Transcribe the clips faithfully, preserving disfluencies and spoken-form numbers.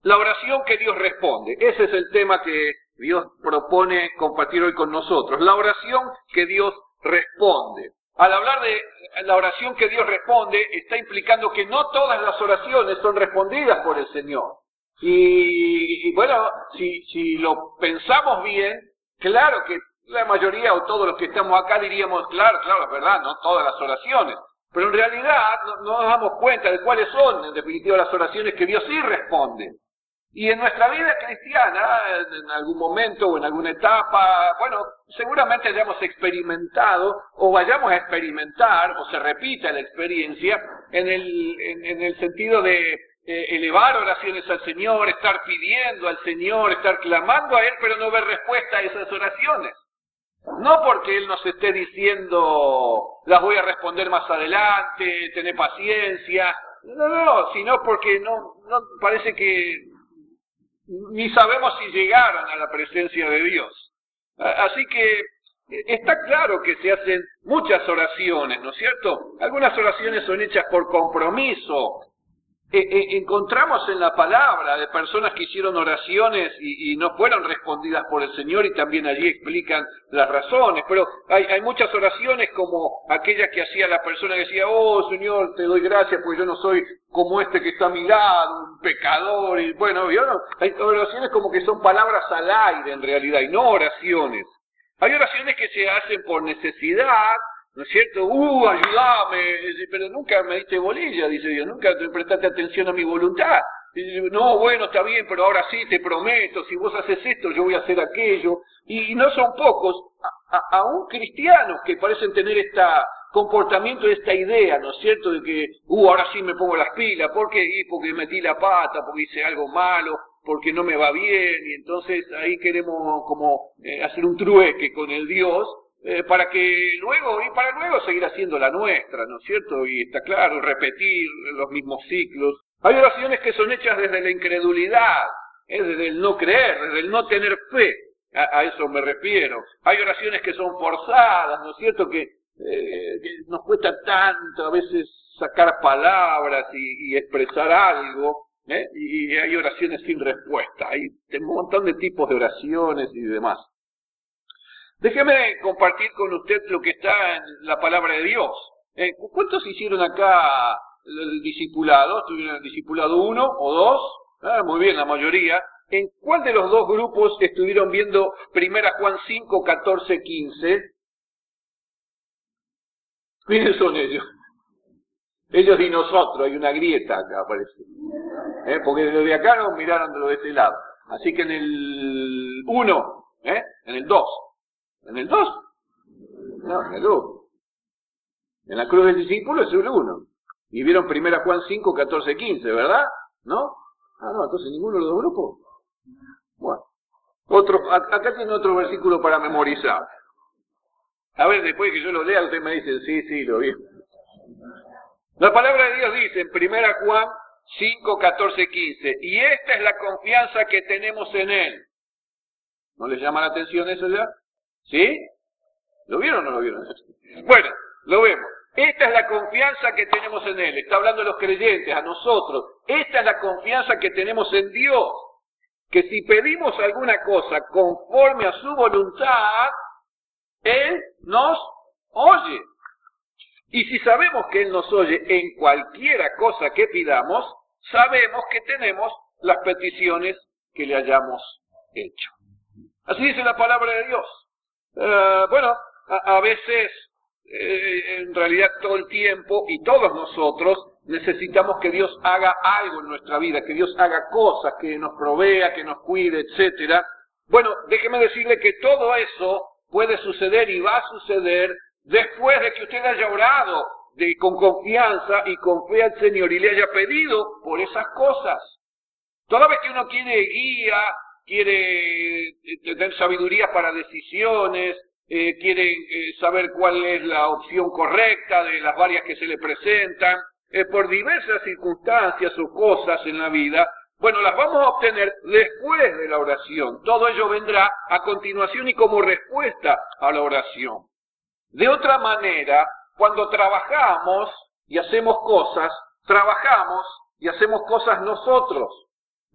La oración que Dios responde. Ese es el tema que Dios propone compartir hoy con nosotros. La oración que Dios responde. Al hablar de la oración que Dios responde, está implicando que no todas las oraciones son respondidas por el Señor. Y, y bueno, si, si lo pensamos bien, claro que la mayoría o todos los que estamos acá diríamos, claro, claro, es verdad, no todas las oraciones. Pero en realidad no, no nos damos cuenta de cuáles son, en definitiva, las oraciones que Dios sí responde. Y en nuestra vida cristiana, en algún momento o en alguna etapa, bueno, seguramente hayamos experimentado o vayamos a experimentar, o se repita la experiencia, en el, en, en el sentido de eh, elevar oraciones al Señor, estar pidiendo al Señor, estar clamando a Él, pero no ver respuesta a esas oraciones. No porque Él nos esté diciendo, las voy a responder más adelante, tener paciencia, no, no, sino porque no, no parece que ni sabemos si llegaron a la presencia de Dios. Así que está claro que se hacen muchas oraciones, ¿no es cierto? Algunas oraciones son hechas por compromiso. E -e encontramos en la palabra de personas que hicieron oraciones y, y no fueron respondidas por el Señor, y también allí explican las razones, pero hay, hay muchas oraciones como aquellas que hacía la persona que decía, oh Señor, te doy gracias porque yo no soy como este que está a mi lado, un pecador, y bueno, yo no, hay oraciones como que son palabras al aire en realidad, y no oraciones. Hay oraciones que se hacen por necesidad, ¿no es cierto? ¡Uh, ayúdame! Pero nunca me diste bolilla, dice Dios, nunca te prestaste atención a mi voluntad. No, bueno, está bien, pero ahora sí, te prometo, si vos haces esto, yo voy a hacer aquello. Y no son pocos, a, a, aún cristianos, que parecen tener este comportamiento, esta idea, ¿no es cierto?, de que, ¡uh, ahora sí me pongo las pilas! ¿Por qué? Y porque metí la pata, porque hice algo malo, porque no me va bien, y entonces ahí queremos como eh, hacer un trueque con el Dios, Eh, para que luego, y para luego seguir haciendo la nuestra, ¿no es cierto? Y está claro, repetir los mismos ciclos. Hay oraciones que son hechas desde la incredulidad, ¿eh? Desde el no creer, desde el no tener fe, a, a eso me refiero. Hay oraciones que son forzadas, ¿no es cierto? Que, eh, que nos cuesta tanto a veces sacar palabras y, y expresar algo, ¿eh? Y, y hay oraciones sin respuesta, hay un montón de tipos de oraciones y demás. Déjeme compartir con usted lo que está en la palabra de Dios. Eh, ¿Cuántos hicieron acá el discipulado? ¿Estuvieron en el discipulado uno o dos? Ah, muy bien, la mayoría. ¿En cuál de los dos grupos estuvieron viendo primera Juan cinco, catorce, quince? ¿Quiénes son ellos? Ellos y nosotros, hay una grieta acá, parece. ¿Eh? Porque de lo de acá nos miraron de lo de este lado. Así que en el uno, ¿eh? En el dos. ¿En el dos? No, en el uno. En la cruz del discípulo es el uno. Y vieron primera Juan cinco, catorce, quince, ¿verdad? ¿No? Ah, no, entonces ninguno de los dos grupos. Bueno. Otro, acá tiene otro versículo para memorizar. A ver, después que yo lo lea, usted me dice, sí, sí, lo vi. La palabra de Dios dice en primera Juan cinco, catorce, quince, y esta es la confianza que tenemos en Él. ¿No les llama la atención eso ya? ¿Sí? ¿Lo vieron o no lo vieron? Bueno, lo vemos. Esta es la confianza que tenemos en Él. Está hablando de los creyentes, a nosotros. Esta es la confianza que tenemos en Dios. Que si pedimos alguna cosa conforme a su voluntad, Él nos oye. Y si sabemos que Él nos oye en cualquiera cosa que pidamos, sabemos que tenemos las peticiones que le hayamos hecho. Así dice la palabra de Dios. Uh, bueno, a, a veces, eh, en realidad todo el tiempo, y todos nosotros, necesitamos que Dios haga algo en nuestra vida, que Dios haga cosas, que nos provea, que nos cuide, etcétera. Bueno, déjeme decirle que todo eso puede suceder y va a suceder después de que usted haya orado de, con confianza y con fe al Señor y le haya pedido por esas cosas. Toda vez que uno quiere guía, quiere tener sabiduría para decisiones, eh, quiere eh, saber cuál es la opción correcta de las varias que se le presentan, eh, por diversas circunstancias o cosas en la vida, bueno, las vamos a obtener después de la oración. Todo ello vendrá a continuación y como respuesta a la oración. De otra manera, cuando trabajamos y hacemos cosas, trabajamos y hacemos cosas nosotros.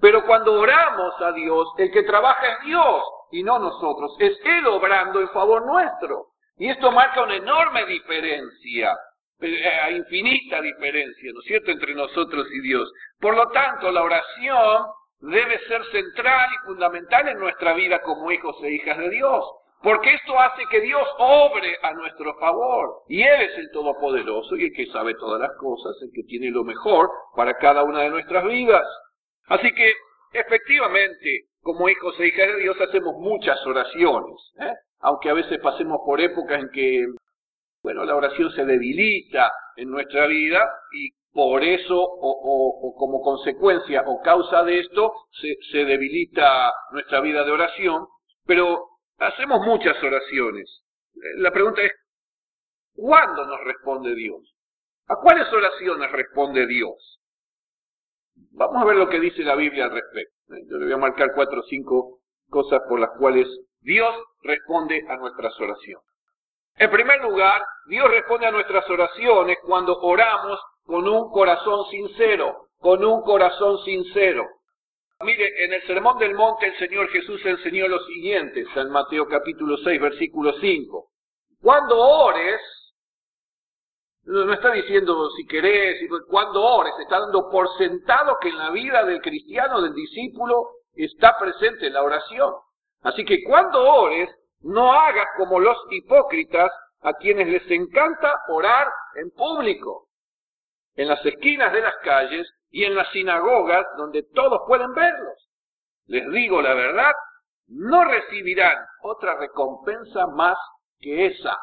Pero cuando oramos a Dios, el que trabaja es Dios y no nosotros. Es Él obrando en favor nuestro. Y esto marca una enorme diferencia, eh, infinita diferencia, ¿no es cierto?, entre nosotros y Dios. Por lo tanto, la oración debe ser central y fundamental en nuestra vida como hijos e hijas de Dios. Porque esto hace que Dios obre a nuestro favor. Y Él es el Todopoderoso y el que sabe todas las cosas, el que tiene lo mejor para cada una de nuestras vidas. Así que, efectivamente, como hijos e hijas de Dios hacemos muchas oraciones, ¿eh? Aunque a veces pasemos por épocas en que, bueno, la oración se debilita en nuestra vida y por eso, o, o, o como consecuencia o causa de esto, se, se debilita nuestra vida de oración, pero hacemos muchas oraciones. La pregunta es, ¿cuándo nos responde Dios? ¿A cuáles oraciones responde Dios? Vamos a ver lo que dice la Biblia al respecto. Yo le voy a marcar cuatro o cinco cosas por las cuales Dios responde a nuestras oraciones. En primer lugar, Dios responde a nuestras oraciones cuando oramos con un corazón sincero, con un corazón sincero. Mire, en el Sermón del Monte el Señor Jesús enseñó lo siguiente, San Mateo capítulo seis, versículo cinco. Cuando ores, no está diciendo si querés, cuando ores, está dando por sentado que en la vida del cristiano, del discípulo, está presente la oración. Así que cuando ores, no hagas como los hipócritas a quienes les encanta orar en público, en las esquinas de las calles y en las sinagogas donde todos pueden verlos. Les digo la verdad, no recibirán otra recompensa más que esa.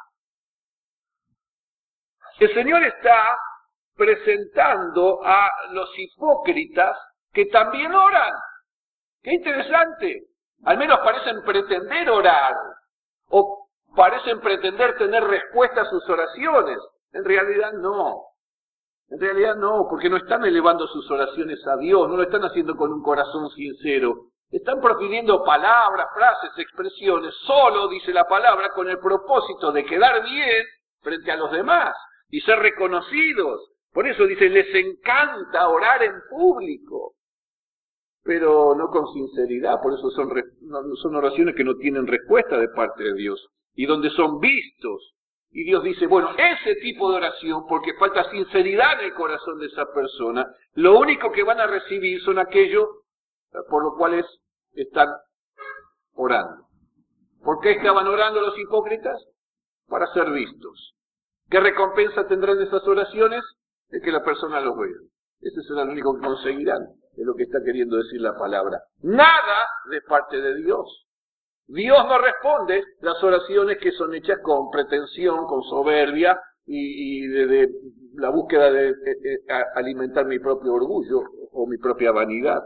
El Señor está presentando a los hipócritas que también oran. ¡Qué interesante! Al menos parecen pretender orar, o parecen pretender tener respuesta a sus oraciones. En realidad no. En realidad no, porque no están elevando sus oraciones a Dios, no lo están haciendo con un corazón sincero. Están profiriendo palabras, frases, expresiones, solo, dice la palabra, con el propósito de quedar bien frente a los demás y ser reconocidos. Por eso dice, les encanta orar en público, pero no con sinceridad. Por eso son, son oraciones que no tienen respuesta de parte de Dios y donde son vistos. Y Dios dice, bueno, ese tipo de oración, porque falta sinceridad en el corazón de esa persona, lo único que van a recibir son aquellos por los cuales están orando. ¿Por qué estaban orando los hipócritas? Para ser vistos. ¿Qué recompensa tendrán esas oraciones? Es que la persona los vea. Ese será lo único que conseguirán, es lo que está queriendo decir la palabra. Nada de parte de Dios. Dios no responde las oraciones que son hechas con pretensión, con soberbia y, y de, de la búsqueda de, de, de alimentar mi propio orgullo o mi propia vanidad.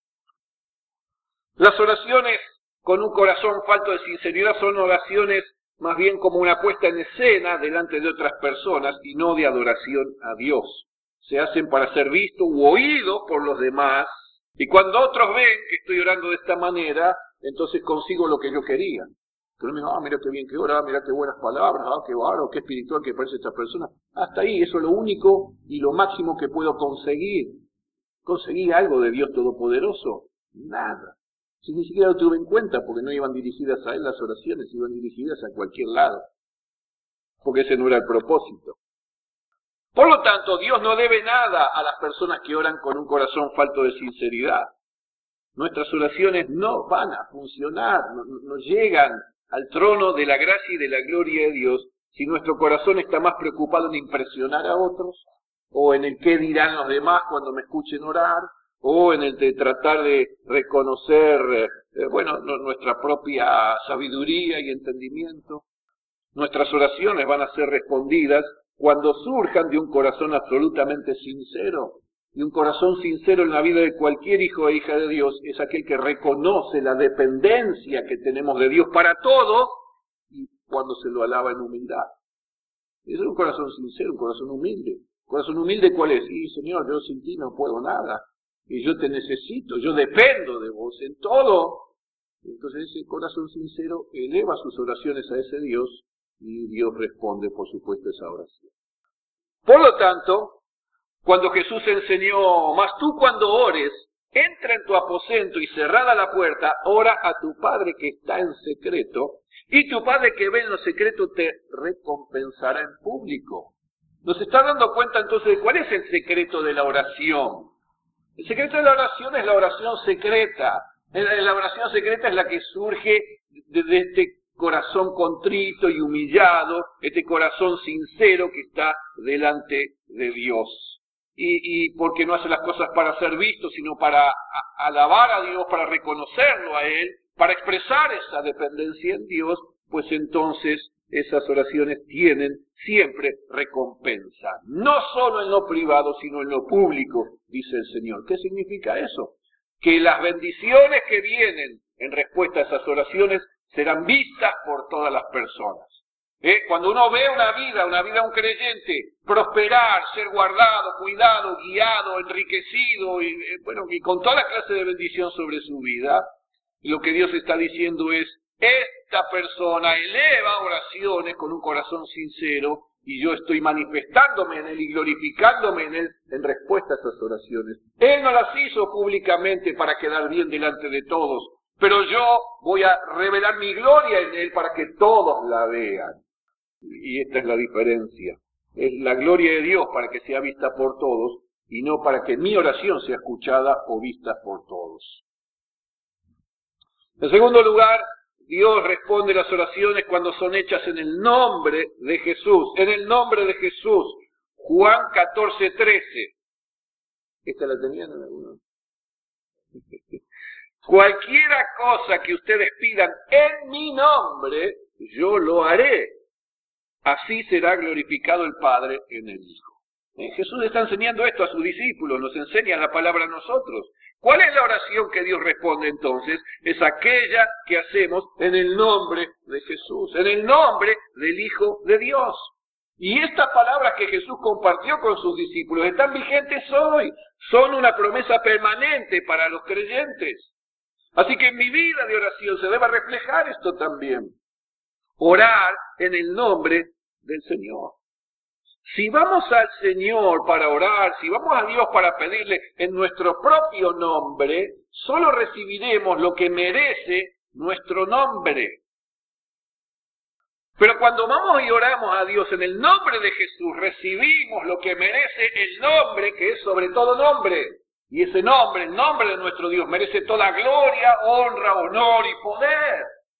Las oraciones con un corazón falto de sinceridad son oraciones más bien como una puesta en escena delante de otras personas y no de adoración a Dios. Se hacen para ser visto u oído por los demás, y cuando otros ven que estoy orando de esta manera, entonces consigo lo que yo quería. Pero me dijo, ah, mira qué bien que ora, mira qué buenas palabras, ah, qué bárbaro, qué espiritual que parece esta persona. Hasta ahí, eso es lo único y lo máximo que puedo conseguir. ¿Conseguí algo de Dios Todopoderoso? Nada. Si ni siquiera lo tuve en cuenta, porque no iban dirigidas a Él las oraciones, iban dirigidas a cualquier lado. Porque ese no era el propósito. Por lo tanto, Dios no debe nada a las personas que oran con un corazón falto de sinceridad. Nuestras oraciones no van a funcionar, no, no llegan al trono de la gracia y de la gloria de Dios si nuestro corazón está más preocupado en impresionar a otros, o en el qué dirán los demás cuando me escuchen orar, o en el de tratar de reconocer, eh, bueno, no, nuestra propia sabiduría y entendimiento. Nuestras oraciones van a ser respondidas cuando surjan de un corazón absolutamente sincero. Y un corazón sincero en la vida de cualquier hijo e hija de Dios es aquel que reconoce la dependencia que tenemos de Dios para todo y cuando se lo alaba en humildad. Ese es un corazón sincero, un corazón humilde. ¿Un corazón humilde cuál es? Y Señor, yo sin ti no puedo nada. Y yo te necesito, yo dependo de vos en todo. Entonces ese corazón sincero eleva sus oraciones a ese Dios y Dios responde, por supuesto, esa oración. Por lo tanto, cuando Jesús enseñó, mas tú cuando ores, entra en tu aposento y cerrada la puerta, ora a tu Padre que está en secreto, y tu Padre que ve en lo secreto te recompensará en público. Nos está dando cuenta entonces de cuál es el secreto de la oración. El secreto de la oración es la oración secreta. La oración secreta es la que surge de este corazón contrito y humillado, este corazón sincero que está delante de Dios. Y, y porque no hace las cosas para ser visto, sino para a, alabar a Dios, para reconocerlo a Él, para expresar esa dependencia en Dios, pues entonces esas oraciones tienen siempre recompensa. No solo en lo privado, sino en lo público, dice el Señor. ¿Qué significa eso? Que las bendiciones que vienen en respuesta a esas oraciones serán vistas por todas las personas. ¿Eh? Cuando uno ve una vida, una vida de un creyente, prosperar, ser guardado, cuidado, guiado, enriquecido, y eh, bueno, y con toda la clase de bendición sobre su vida, lo que Dios está diciendo es, esta persona eleva oraciones con un corazón sincero, y yo estoy manifestándome en Él y glorificándome en Él en respuesta a esas oraciones. Él no las hizo públicamente para quedar bien delante de todos, pero yo voy a revelar mi gloria en Él para que todos la vean. Y esta es la diferencia. Es la gloria de Dios para que sea vista por todos y no para que mi oración sea escuchada o vista por todos. En segundo lugar, Dios responde las oraciones cuando son hechas en el nombre de Jesús. En el nombre de Jesús. Juan catorce, trece. ¿Esta la tenían en alguno? Cualquiera cosa que ustedes pidan en mi nombre, yo lo haré. Así será glorificado el Padre en el Hijo. ¿Eh? Jesús está enseñando esto a sus discípulos, nos enseña la palabra a nosotros. ¿Cuál es la oración que Dios responde entonces? Es aquella que hacemos en el nombre de Jesús, en el nombre del Hijo de Dios. Y estas palabras que Jesús compartió con sus discípulos están vigentes hoy, son una promesa permanente para los creyentes. Así que en mi vida de oración se debe reflejar esto también. Orar en el nombre del Señor. Si vamos al Señor para orar, si vamos a Dios para pedirle en nuestro propio nombre, solo recibiremos lo que merece nuestro nombre. Pero cuando vamos y oramos a Dios en el nombre de Jesús, recibimos lo que merece el nombre, que es sobre todo nombre. Y ese nombre, el nombre de nuestro Dios, merece toda gloria, honra, honor y poder.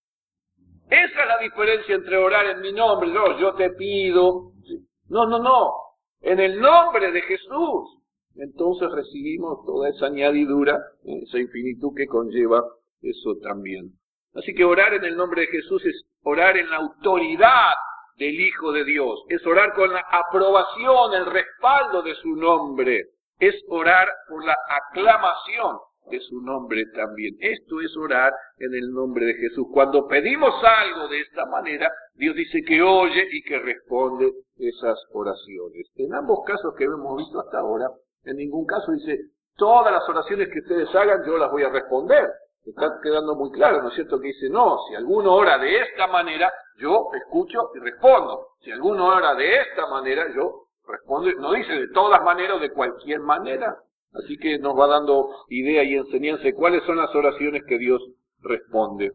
Esa es la diferencia entre orar en mi nombre, no, yo te pido. No, no, no. En el nombre de Jesús. Entonces recibimos toda esa añadidura, esa infinitud que conlleva eso también. Así que orar en el nombre de Jesús es orar en la autoridad del Hijo de Dios. Es orar con la aprobación, el respaldo de su nombre. Es orar por la aclamación de su nombre también. Esto es orar en el nombre de Jesús. Cuando pedimos algo de esta manera, Dios dice que oye y que responde esas oraciones. En ambos casos que hemos visto hasta ahora, en ningún caso dice, todas las oraciones que ustedes hagan yo las voy a responder. Está quedando muy claro, ¿no es cierto? Que dice, no, si alguno ora de esta manera, yo escucho y respondo. Si alguno ora de esta manera, yo respondo. No dice de todas maneras o de cualquier manera. Así que nos va dando idea y enseñanza de cuáles son las oraciones que Dios responde.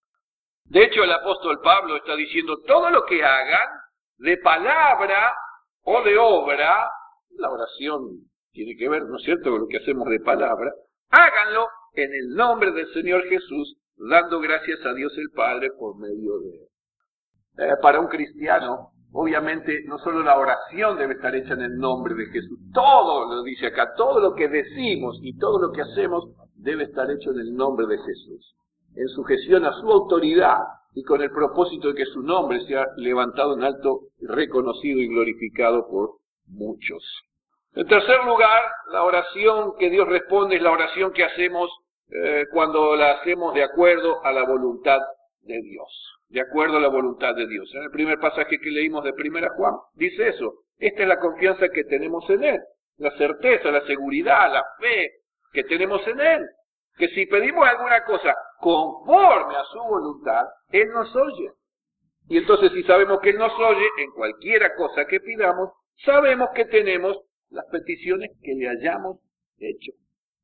De hecho, el apóstol Pablo está diciendo, todo lo que hagan, de palabra o de obra, la oración tiene que ver, ¿no es cierto?, con lo que hacemos de palabra, háganlo en el nombre del Señor Jesús, dando gracias a Dios el Padre por medio de Él. Eh, para un cristiano, obviamente, no solo la oración debe estar hecha en el nombre de Jesús, todo lo dice acá, todo lo que decimos y todo lo que hacemos debe estar hecho en el nombre de Jesús, en sujeción a su autoridad y con el propósito de que su nombre sea levantado en alto, reconocido y glorificado por muchos. En tercer lugar, la oración que Dios responde es la oración que hacemos eh, cuando la hacemos de acuerdo a la voluntad de Dios. De acuerdo a la voluntad de Dios. En el primer pasaje que leímos de Primera Juan, dice eso. Esta es la confianza que tenemos en Él. La certeza, la seguridad, la fe que tenemos en Él. Que si pedimos alguna cosa conforme a su voluntad, Él nos oye. Y entonces si sabemos que Él nos oye, en cualquiera cosa que pidamos, sabemos que tenemos las peticiones que le hayamos hecho.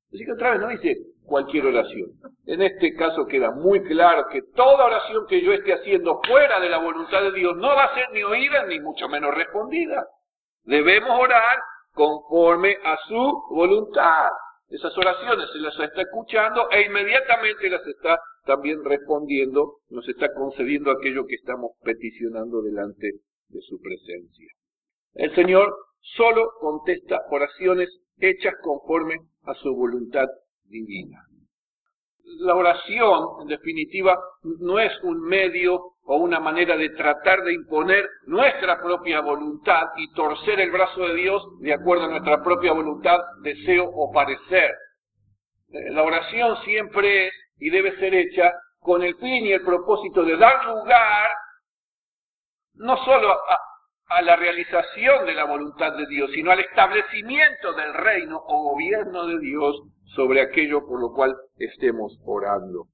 Así que otra vez no dice cualquier oración. En este caso queda muy claro que toda oración que yo esté haciendo fuera de la voluntad de Dios no va a ser ni oída ni mucho menos respondida. Debemos orar conforme a su voluntad. Esas oraciones se las está escuchando e inmediatamente las está también respondiendo, nos está concediendo aquello que estamos peticionando delante de su presencia. El Señor solo contesta oraciones hechas conforme a su voluntad divina. La oración, en definitiva, no es un medio o una manera de tratar de imponer nuestra propia voluntad y torcer el brazo de Dios de acuerdo a nuestra propia voluntad, deseo o parecer. La oración siempre es y debe ser hecha con el fin y el propósito de dar lugar no solo a, a la realización de la voluntad de Dios, sino al establecimiento del reino o gobierno de Dios sobre aquello por lo cual estemos orando.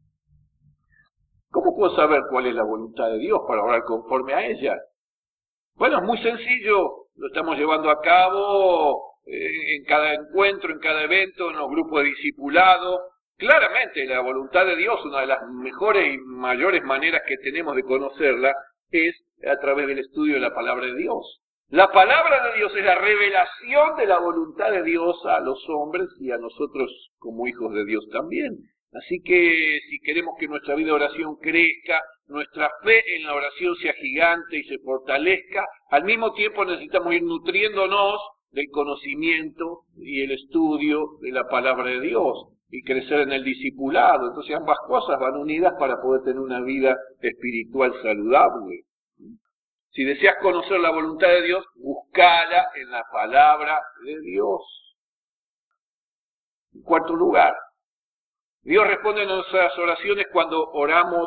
¿Cómo puedo saber cuál es la voluntad de Dios para orar conforme a ella? Bueno, es muy sencillo, lo estamos llevando a cabo eh, en cada encuentro, en cada evento, en los grupos de discipulado. Claramente la voluntad de Dios, una de las mejores y mayores maneras que tenemos de conocerla, es a través del estudio de la palabra de Dios. La palabra de Dios es la revelación de la voluntad de Dios a los hombres y a nosotros como hijos de Dios también. Así que si queremos que nuestra vida de oración crezca, nuestra fe en la oración sea gigante y se fortalezca, al mismo tiempo necesitamos ir nutriéndonos del conocimiento y el estudio de la palabra de Dios y crecer en el discipulado. Entonces ambas cosas van unidas para poder tener una vida espiritual saludable. Si deseas conocer la voluntad de Dios, búscala en la palabra de Dios. En cuarto lugar, Dios responde a nuestras oraciones cuando oramos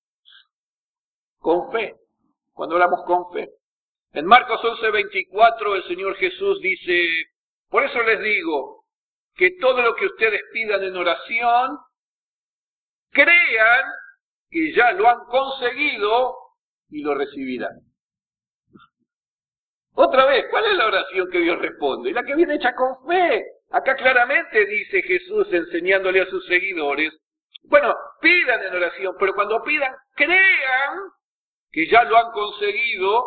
con fe. Cuando oramos con fe. En Marcos once veinticuatro el Señor Jesús dice, por eso les digo, que todo lo que ustedes pidan en oración, crean que ya lo han conseguido y lo recibirán. Otra vez, ¿cuál es la oración que Dios responde? La que viene hecha con fe. Acá claramente dice Jesús enseñándole a sus seguidores, bueno, pidan en oración, pero cuando pidan, crean que ya lo han conseguido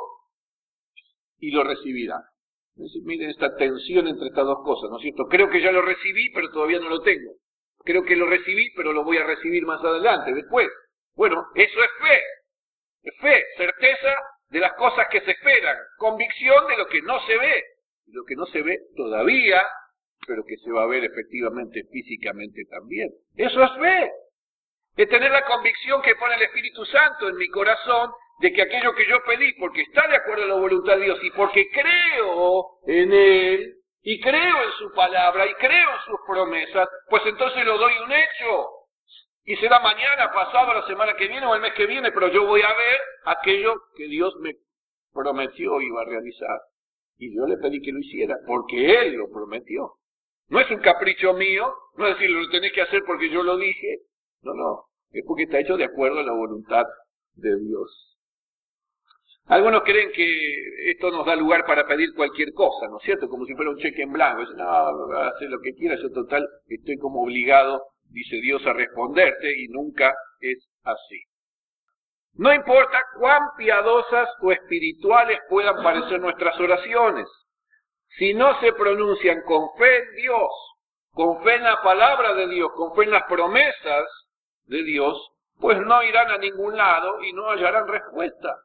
y lo recibirán. Es decir, miren esta tensión entre estas dos cosas, ¿no es cierto? Creo que ya lo recibí, pero todavía no lo tengo. Creo que lo recibí, pero lo voy a recibir más adelante, después. Bueno, eso es fe. Es fe, certeza de las cosas que se esperan, convicción de lo que no se ve, lo que no se ve todavía, pero que se va a ver efectivamente, físicamente también. Eso es fe. Es tener la convicción que pone el Espíritu Santo en mi corazón de que aquello que yo pedí, porque está de acuerdo a la voluntad de Dios y porque creo en Él, y creo en su palabra, y creo en sus promesas, pues entonces lo doy un hecho. Y será mañana, pasado, la semana que viene o el mes que viene, pero yo voy a ver aquello que Dios me prometió iba a realizar. Y yo le pedí que lo hiciera, porque Él lo prometió. No es un capricho mío, no es decir, lo tenés que hacer porque yo lo dije. No, no, es porque está hecho de acuerdo a la voluntad de Dios. Algunos creen que esto nos da lugar para pedir cualquier cosa, ¿no es cierto? Como si fuera un cheque en blanco. Dicen, no, hace lo que quieras, yo total estoy como obligado, dice Dios, a responderte, y nunca es así. No importa cuán piadosas o espirituales puedan parecer nuestras oraciones, si no se pronuncian con fe en Dios, con fe en la palabra de Dios, con fe en las promesas de Dios, pues no irán a ningún lado y no hallarán respuesta.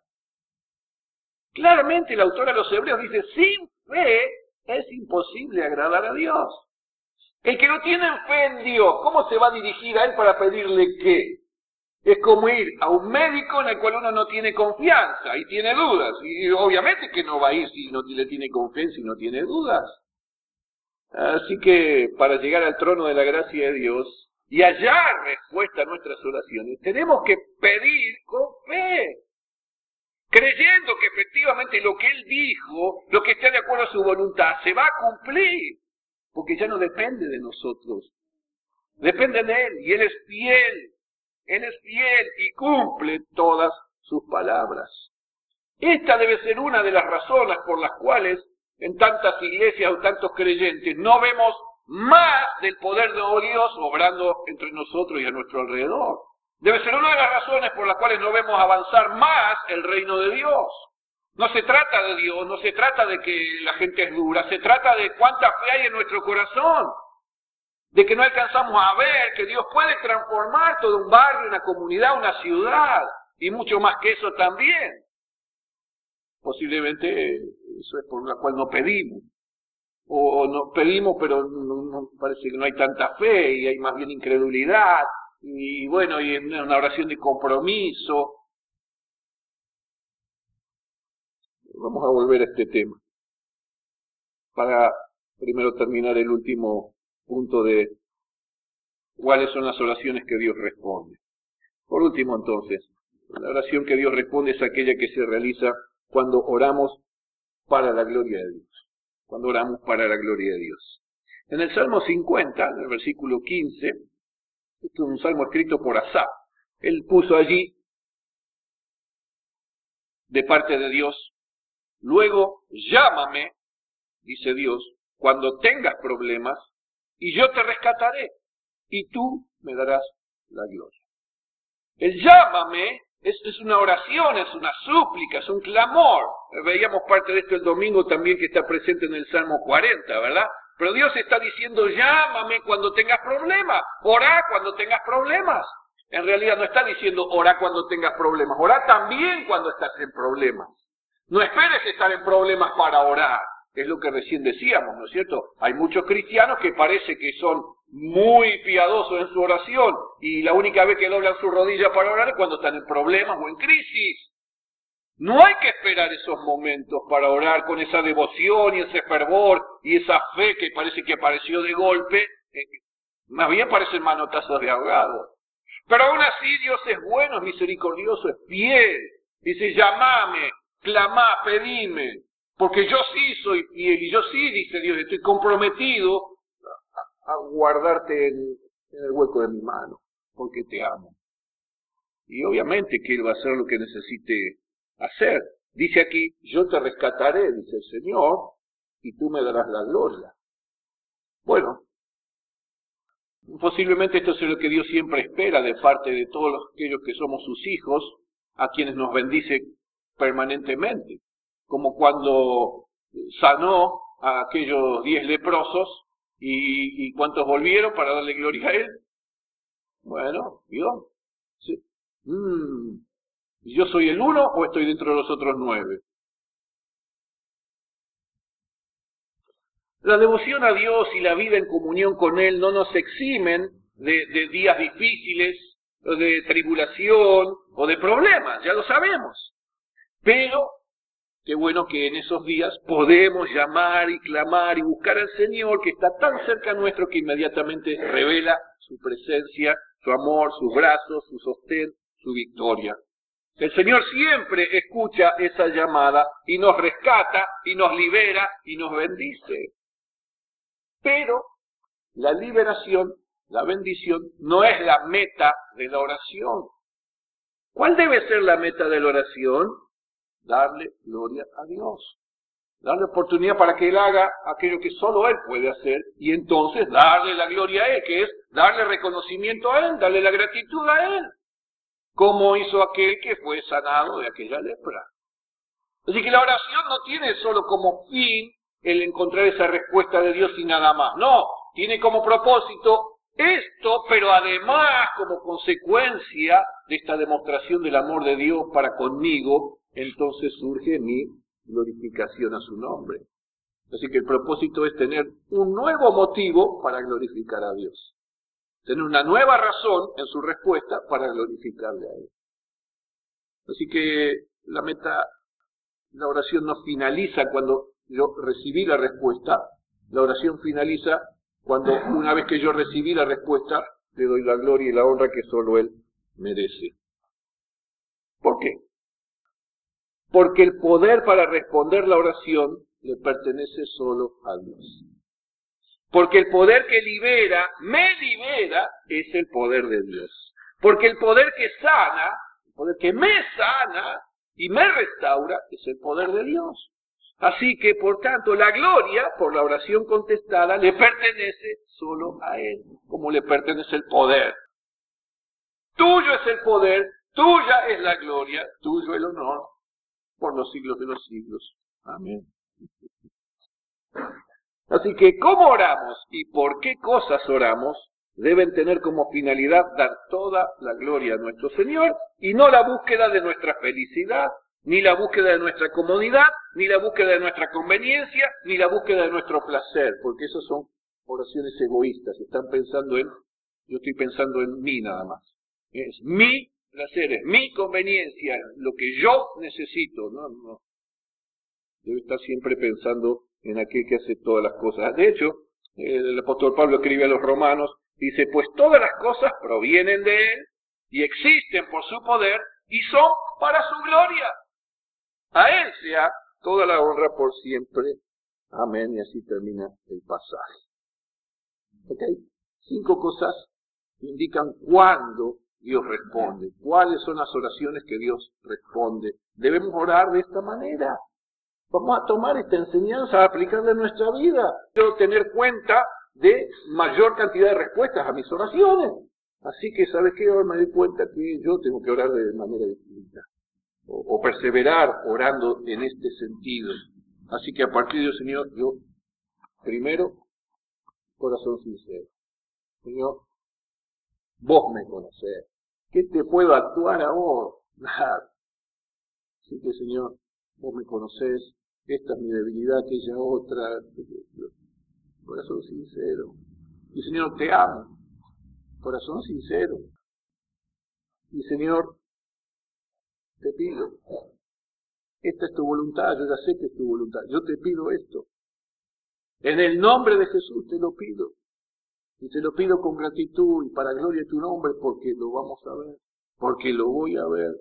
Claramente el autor a los Hebreos dice, sin fe es imposible agradar a Dios. El que no tiene fe en Dios, ¿cómo se va a dirigir a Él para pedirle qué? Es como ir a un médico en el cual uno no tiene confianza y tiene dudas. Y obviamente que no va a ir si no le tiene confianza y no tiene dudas. Así que para llegar al trono de la gracia de Dios y hallar respuesta a nuestras oraciones, tenemos que pedir con fe. Creyendo que efectivamente lo que Él dijo, lo que está de acuerdo a su voluntad, se va a cumplir. Porque ya no depende de nosotros. Depende de Él y Él es fiel. Él es fiel y cumple todas sus palabras. Esta debe ser una de las razones por las cuales en tantas iglesias o tantos creyentes no vemos más del poder de Dios obrando entre nosotros y a nuestro alrededor. Debe ser una de las razones por las cuales no vemos avanzar más el reino de Dios. No se trata de Dios, no se trata de que la gente es dura, se trata de cuánta fe hay en nuestro corazón, de que no alcanzamos a ver que Dios puede transformar todo un barrio, una comunidad, una ciudad, y mucho más que eso también. Posiblemente eso es por la cual no pedimos, o, o no pedimos pero no, no, parece que no hay tanta fe y hay más bien incredulidad, y bueno, y en una oración de compromiso. Vamos a volver a este tema, para primero terminar el último punto de cuáles son las oraciones que Dios responde. Por último, entonces, la oración que Dios responde es aquella que se realiza cuando oramos para la gloria de Dios. Cuando oramos para la gloria de Dios. En el Salmo cincuenta, en el versículo quince, esto es un salmo escrito por Asaf. Él puso allí, de parte de Dios, luego llámame, dice Dios, cuando tengas problemas, y yo te rescataré, y tú me darás la gloria. El llámame es, es una oración, es una súplica, es un clamor. Veíamos parte de esto el domingo también, que está presente en el Salmo cuarenta, ¿verdad? Pero Dios está diciendo, llámame cuando tengas problemas, orá cuando tengas problemas. En realidad no está diciendo, orá cuando tengas problemas, orá también cuando estás en problemas. No esperes estar en problemas para orar. Es lo que recién decíamos, ¿no es cierto? Hay muchos cristianos que parece que son muy piadosos en su oración y la única vez que doblan su rodilla para orar es cuando están en problemas o en crisis. No hay que esperar esos momentos para orar con esa devoción y ese fervor y esa fe que parece que apareció de golpe. Eh, más bien parecen manotazos de ahogado. Pero aún así Dios es bueno, es misericordioso, es fiel. Dice, llamame, clamá, pedime. Porque yo sí soy fiel, y yo sí, dice Dios, estoy comprometido a, a guardarte en, en el hueco de mi mano, porque te amo. Y obviamente que Él va a hacer lo que necesite hacer. Dice aquí, yo te rescataré, dice el Señor, y tú me darás la gloria. Bueno, posiblemente esto es lo que Dios siempre espera de parte de todos aquellos que somos sus hijos, a quienes nos bendice permanentemente. Como cuando sanó a aquellos diez leprosos, y, y ¿cuántos volvieron para darle gloria a Él? Bueno, ¿vio? Sí. Mm. ¿Y yo soy el uno o estoy dentro de los otros nueve? La devoción a Dios y la vida en comunión con Él no nos eximen de, de días difíciles, o de tribulación, o de problemas, ya lo sabemos. Pero qué bueno que en esos días podemos llamar y clamar y buscar al Señor, que está tan cerca nuestro que inmediatamente revela su presencia, su amor, sus brazos, su sostén, su victoria. El Señor siempre escucha esa llamada y nos rescata y nos libera y nos bendice. Pero la liberación, la bendición, no es la meta de la oración. ¿Cuál debe ser la meta de la oración? Darle gloria a Dios. Darle oportunidad para que Él haga aquello que solo Él puede hacer y entonces darle la gloria a Él, que es darle reconocimiento a Él, darle la gratitud a Él, como hizo aquel que fue sanado de aquella lepra. Así que la oración no tiene solo como fin el encontrar esa respuesta de Dios y nada más. No, tiene como propósito esto, pero además como consecuencia de esta demostración del amor de Dios para conmigo, entonces surge mi glorificación a su nombre. Así que el propósito es tener un nuevo motivo para glorificar a Dios. Tener una nueva razón en su respuesta para glorificarle a Él. Así que la meta, la oración no finaliza cuando yo recibí la respuesta. La oración finaliza cuando una vez que yo recibí la respuesta, le doy la gloria y la honra que solo Él merece. ¿Por qué? Porque el poder para responder la oración le pertenece solo a Dios. Porque el poder que libera, me libera, es el poder de Dios. Porque el poder que sana, el poder que me sana y me restaura, es el poder de Dios. Así que, por tanto, la gloria, por la oración contestada, le pertenece solo a Él, como le pertenece el poder. Tuyo es el poder, tuya es la gloria, tuyo el honor, por los siglos de los siglos. Amén. Así que, ¿cómo oramos y por qué cosas oramos? Deben tener como finalidad dar toda la gloria a nuestro Señor y no la búsqueda de nuestra felicidad, ni la búsqueda de nuestra comodidad, ni la búsqueda de nuestra conveniencia, ni la búsqueda de nuestro placer, porque esas son oraciones egoístas, están pensando en, yo estoy pensando en mí nada más. Es mi placer, es mi conveniencia, lo que yo necesito, no, no. Debe estar siempre pensando en aquel que hace todas las cosas. De hecho, el apóstol Pablo escribe a los romanos, dice, pues todas las cosas provienen de Él y existen por su poder y son para su gloria. A Él sea toda la honra por siempre. Amén. Y así termina el pasaje. ¿Ok? Cinco cosas que indican cuándo Dios responde. ¿Cuáles son las oraciones que Dios responde? Debemos orar de esta manera. Vamos a tomar esta enseñanza, a aplicarla en nuestra vida. Quiero tener cuenta de mayor cantidad de respuestas a mis oraciones. Así que, ¿sabes qué? Ahora me doy cuenta que yo tengo que orar de manera distinta. O, o perseverar orando en este sentido. Así que a partir de hoy, Señor, yo, primero, corazón sincero. Señor, vos me conocés. ¿Qué te puedo actuar a vos? Nada. Así que, Señor, vos me conocés. Esta es mi debilidad, aquella otra. Corazón sincero. Y Señor, te amo. Corazón sincero. Y Señor, te pido, esta es tu voluntad, yo ya sé que es tu voluntad, yo te pido esto. En el nombre de Jesús te lo pido. Y te lo pido con gratitud y para gloria de tu nombre, porque lo vamos a ver, porque lo voy a ver.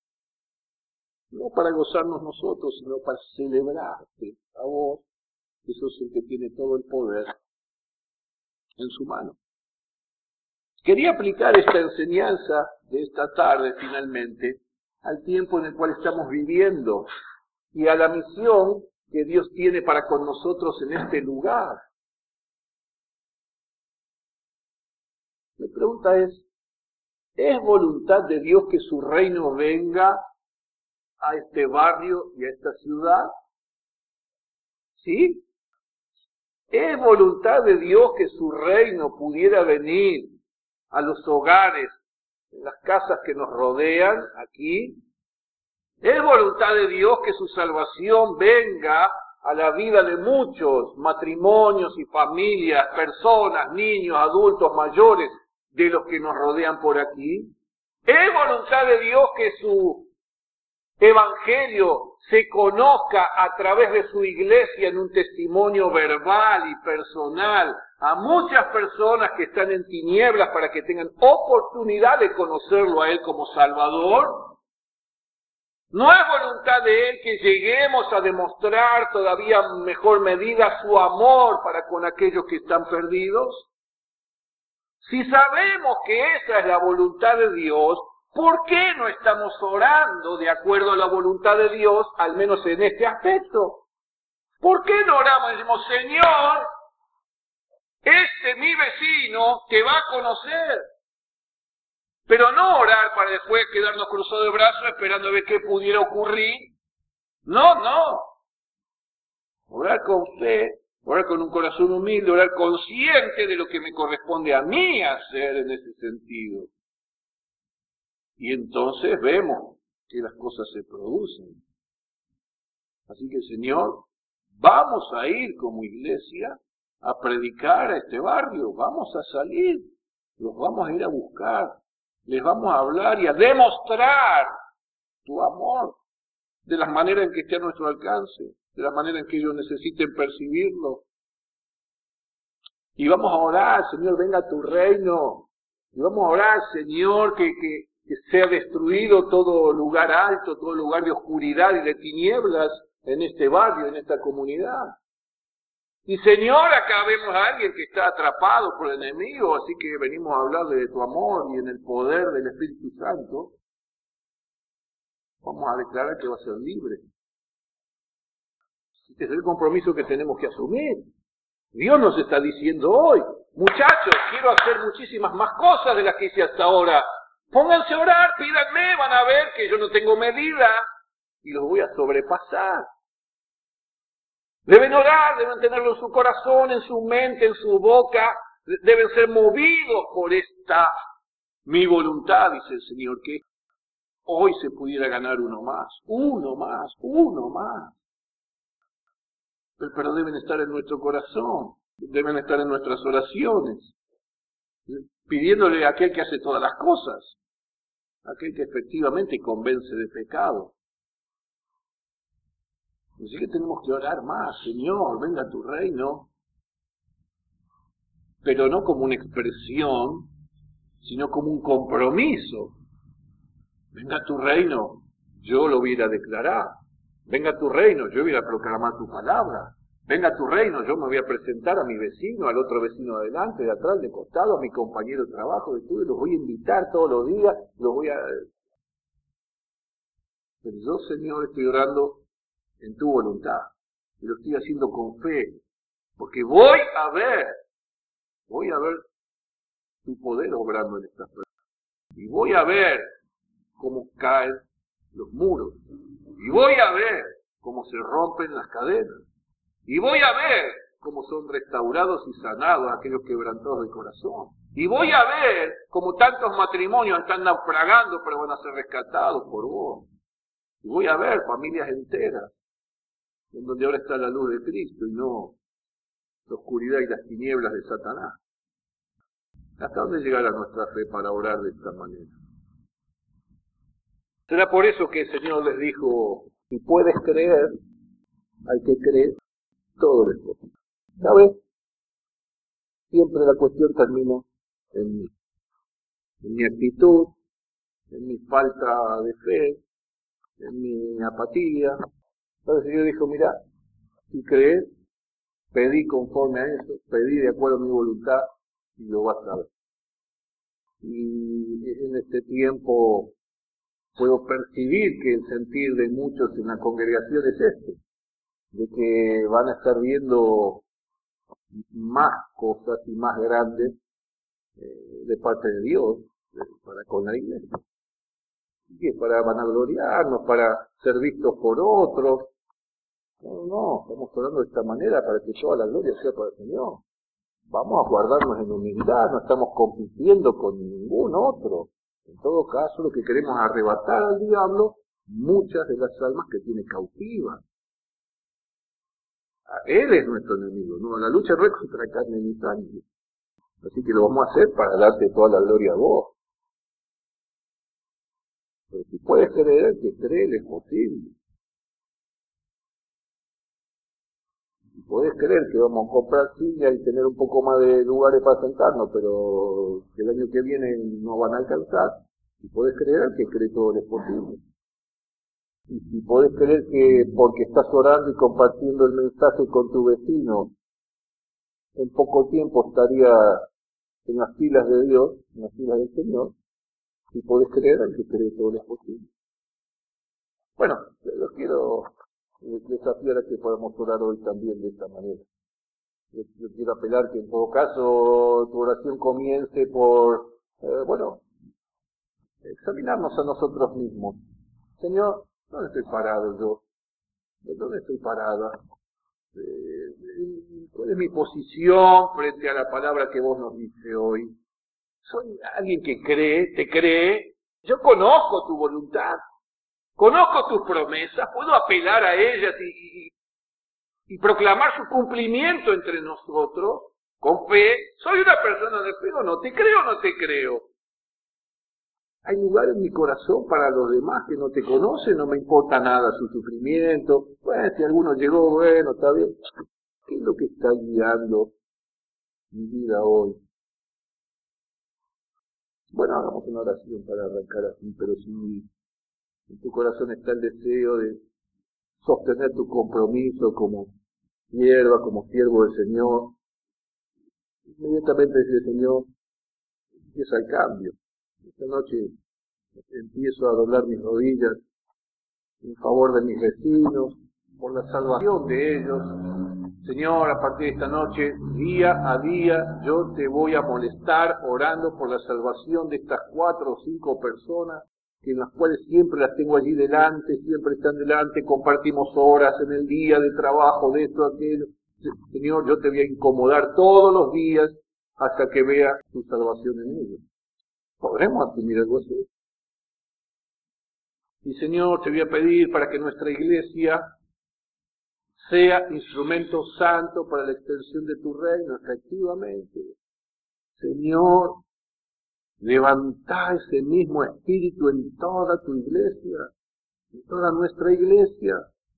No para gozarnos nosotros, sino para celebrarte a vos, que sos el que tiene todo el poder en su mano. Quería aplicar esta enseñanza de esta tarde, finalmente, al tiempo en el cual estamos viviendo y a la misión que Dios tiene para con nosotros en este lugar. Mi pregunta es, ¿es voluntad de Dios que su reino venga a este barrio y a esta ciudad? ¿Sí? ¿Es voluntad de Dios que su reino pudiera venir a los hogares, en las casas que nos rodean aquí? ¿Es voluntad de Dios que su salvación venga a la vida de muchos matrimonios y familias, personas, niños, adultos, mayores, de los que nos rodean por aquí? ¿Es voluntad de Dios que su evangelio se conozca a través de su iglesia en un testimonio verbal y personal a muchas personas que están en tinieblas para que tengan oportunidad de conocerlo a Él como Salvador? ¿No es voluntad de Él que lleguemos a demostrar todavía en mejor medida su amor para con aquellos que están perdidos? Si sabemos que esa es la voluntad de Dios, ¿por qué no estamos orando de acuerdo a la voluntad de Dios, al menos en este aspecto? ¿Por qué no oramos y decimos, Señor, este mi vecino te va a conocer? Pero no orar para después quedarnos cruzados de brazos esperando a ver qué pudiera ocurrir. No, no. Orar con fe, orar con un corazón humilde, orar consciente de lo que me corresponde a mí hacer en ese sentido. Y entonces vemos que las cosas se producen. Así que, Señor, vamos a ir como iglesia a predicar a este barrio, vamos a salir, los vamos a ir a buscar, les vamos a hablar y a demostrar tu amor de las maneras en que esté a nuestro alcance, de la manera en que ellos necesiten percibirlo. Y vamos a orar, Señor, venga a tu reino. Y vamos a orar, Señor, que, que, que sea destruido todo lugar alto, todo lugar de oscuridad y de tinieblas en este barrio, en esta comunidad. Y Señor, acá vemos a alguien que está atrapado por el enemigo, así que venimos a hablarle de tu amor y en el poder del Espíritu Santo. Vamos a declarar que va a ser libre. Este es el compromiso que tenemos que asumir. Dios nos está diciendo hoy, muchachos, quiero hacer muchísimas más cosas de las que hice hasta ahora. Pónganse a orar, pídanme, van a ver que yo no tengo medida y los voy a sobrepasar. Deben orar, deben tenerlo en su corazón, en su mente, en su boca. Deben ser movidos por esta mi voluntad, dice el Señor, que hoy se pudiera ganar uno más, uno más, uno más. Pero, pero deben estar en nuestro corazón, deben estar en nuestras oraciones, pidiéndole a aquel que hace todas las cosas, aquel que efectivamente convence de pecado. Así que tenemos que orar más, Señor, venga a tu reino, pero no como una expresión, sino como un compromiso. Venga a tu reino, yo lo voy a ir a declarar. Venga a tu reino, yo voy a proclamar tu palabra. Venga a tu reino, yo me voy a presentar a mi vecino, al otro vecino de adelante, de atrás, de costado, a mi compañero de trabajo, de todo, los voy a invitar todos los días, los voy a... Pero yo, Señor, estoy orando en tu voluntad, y lo estoy haciendo con fe, porque voy a ver, voy a ver tu poder obrando en estas personas, y voy a ver cómo caen los muros, y voy a ver cómo se rompen las cadenas, y voy a ver cómo son restaurados y sanados aquellos quebrantados de corazón, y voy a ver cómo tantos matrimonios están naufragando pero van a ser rescatados por vos, y voy a ver familias enteras en donde ahora está la luz de Cristo y no la oscuridad y las tinieblas de Satanás. ¿Hasta dónde llegará nuestra fe para orar de esta manera? Será por eso que el Señor les dijo, si puedes creer, al que cree, todo es posible. ¿Sabes? Siempre la cuestión termina en mí, en mi actitud, en mi falta de fe, en mi apatía. Entonces el Señor dijo, mira, si crees, pedí conforme a eso, pedí de acuerdo a mi voluntad y lo vas a ver. Y en este tiempo puedo percibir que el sentir de muchos en la congregación es este, de que van a estar viendo más cosas y más grandes eh, de parte de Dios eh, para con la iglesia. Y que para vanagloriarnos, para ser vistos por otros. No, no, estamos orando de esta manera para que toda la gloria sea para el Señor. Vamos a guardarnos en humildad, no estamos compitiendo con ningún otro. En todo caso, lo que queremos es arrebatar al diablo muchas de las almas que tiene cautivas. Él es nuestro enemigo, no, la lucha no es contra carne ni sangre. Así que lo vamos a hacer para darte toda la gloria a vos. Pero si puedes creer, que creer es posible. Si puedes creer que vamos a comprar sillas y tener un poco más de lugares para sentarnos, pero que el año que viene no van a alcanzar, si puedes creer, que cree todo es posible. Y si podés creer que porque estás orando y compartiendo el mensaje con tu vecino, en poco tiempo estaría en las filas de Dios, en las filas del Señor, si podés creer, al que cree todo es posible. Bueno, los quiero desafiar a que podamos orar hoy también de esta manera. Yo, yo quiero apelar que en todo caso tu oración comience por, eh, bueno, examinarnos a nosotros mismos. Señor, ¿dónde estoy parado yo? ¿Dónde estoy parada? Eh, ¿Cuál es mi posición frente a la palabra que vos nos dice hoy? ¿Soy alguien que cree, te cree? Yo conozco tu voluntad, conozco tus promesas, puedo apelar a ellas y, y, y proclamar su cumplimiento entre nosotros con fe. ¿Soy una persona de fe o no? ¿Te creo o no te creo? Hay lugar en mi corazón para los demás que no te conocen, no me importa nada su sufrimiento. Bueno, si alguno llegó, bueno, está bien. ¿Qué es lo que está guiando mi vida hoy? Bueno, hagamos una oración para arrancar así, pero si en tu corazón está el deseo de sostener tu compromiso como sierva, como siervo del Señor, inmediatamente dice, Señor, empieza el cambio. Esta noche empiezo a doblar mis rodillas en favor de mis vecinos, por la salvación de ellos. Señor, a partir de esta noche, día a día, yo te voy a molestar orando por la salvación de estas cuatro o cinco personas, que en las cuales siempre las tengo allí delante, siempre están delante, compartimos horas en el día de trabajo, de esto, aquello. Señor, yo te voy a incomodar todos los días hasta que vea tu salvación en ellos. ¿Podremos asumir algo así? Y Señor, te voy a pedir para que nuestra iglesia sea instrumento santo para la extensión de tu reino, efectivamente. Señor, levantá ese mismo espíritu en toda tu iglesia, en toda nuestra iglesia.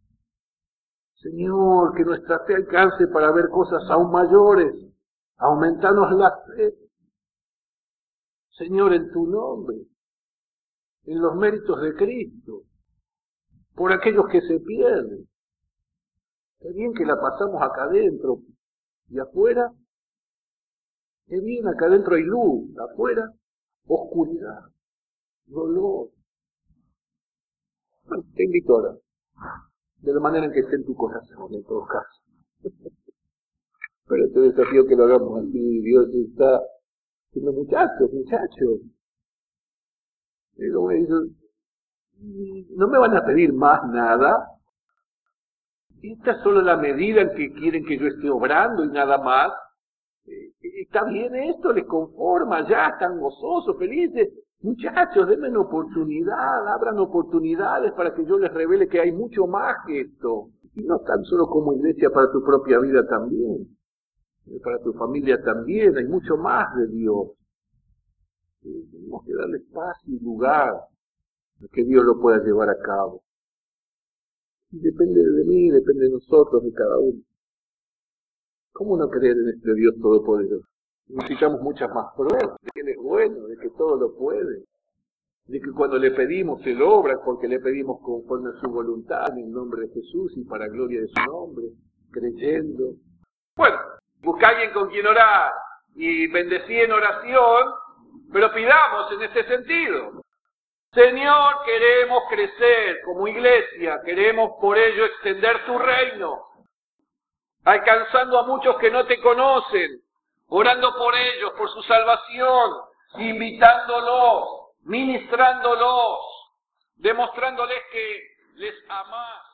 Señor, que nuestra fe alcance para ver cosas aún mayores. Aumentanos la fe. Señor, en tu nombre, en los méritos de Cristo, por aquellos que se pierden. Qué bien que la pasamos acá adentro y afuera. Qué bien, acá adentro hay luz, afuera oscuridad, dolor. Bueno, te invito ahora, de la manera en que esté en tu corazón, en todo caso. Pero te desafío que lo hagamos así. Dios está diciendo, muchachos, muchachos. Y luego me dice, no me van a pedir más nada. Esta es solo la medida en que quieren que yo esté obrando y nada más. Está bien esto, les conforma, ya están gozosos, felices. Muchachos, denme una oportunidad, abran oportunidades para que yo les revele que hay mucho más que esto. Y no tan solo como iglesia, para tu propia vida también. Para tu familia también, hay mucho más de Dios. Tenemos que darle espacio y lugar a que Dios lo pueda llevar a cabo. Y depende de mí, depende de nosotros, de cada uno. ¿Cómo no creer en este Dios todopoderoso? Necesitamos muchas más pruebas de que Él es bueno, de que todo lo puede, de que cuando le pedimos Él obra, porque le pedimos conforme a su voluntad, en el nombre de Jesús y para gloria de su nombre, creyendo. Bueno, busca a alguien con quien orar y bendecí en oración, pero pidamos en este sentido. Señor, queremos crecer como iglesia, queremos por ello extender tu reino, alcanzando a muchos que no te conocen, orando por ellos, por su salvación, invitándolos, ministrándolos, demostrándoles que les amás.